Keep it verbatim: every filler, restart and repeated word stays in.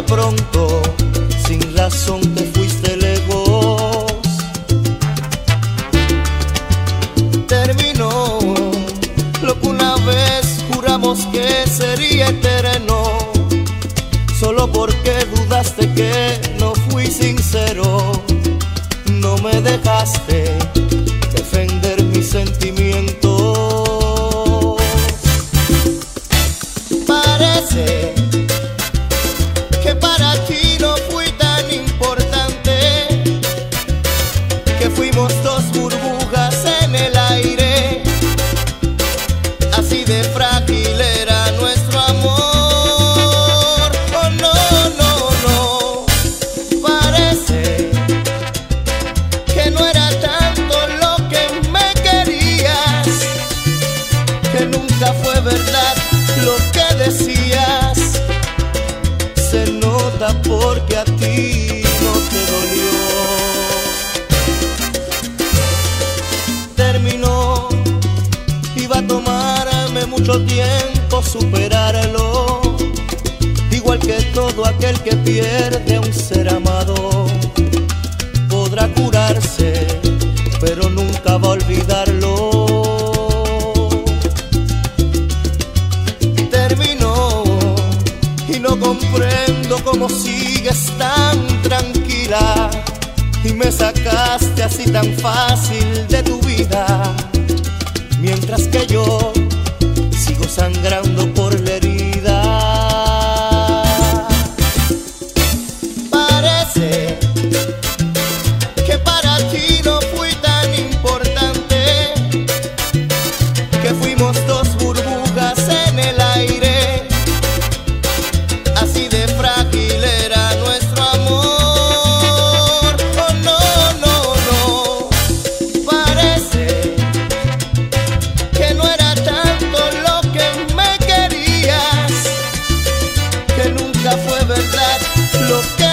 pronto, sin razón te fuiste lejos. Terminó lo que una vez juramos que sería eterno, solo porque dudaste que no fui sincero. No me dejaste defender mis sentimientos. Parece que para ti no fui tan importante, que fuimos dos burbujas en el aire, así de frágil era nuestro amor. Oh no, no, no, parece que no era tanto lo que me querías, que nunca fue verdad lo que decías. Se nota porque a ti no te dolió. Terminó, iba a tomarme mucho tiempo superarlo, igual que todo aquel que pierde a un ser amado. Podrá curarse, pero nunca va a olvidarlo. Terminó y no comprendo cómo sigues tan tranquila y me sacaste así tan fácil de tu vida, mientras que yo sigo sangrando por la herida. Parece que para ti no fui tan importante, que fuimos dos burbujas en el aire, así de frágil era nuestro amor. Oh no, no, no, parece que no era tanto lo que me querías, que nunca fue verdad lo que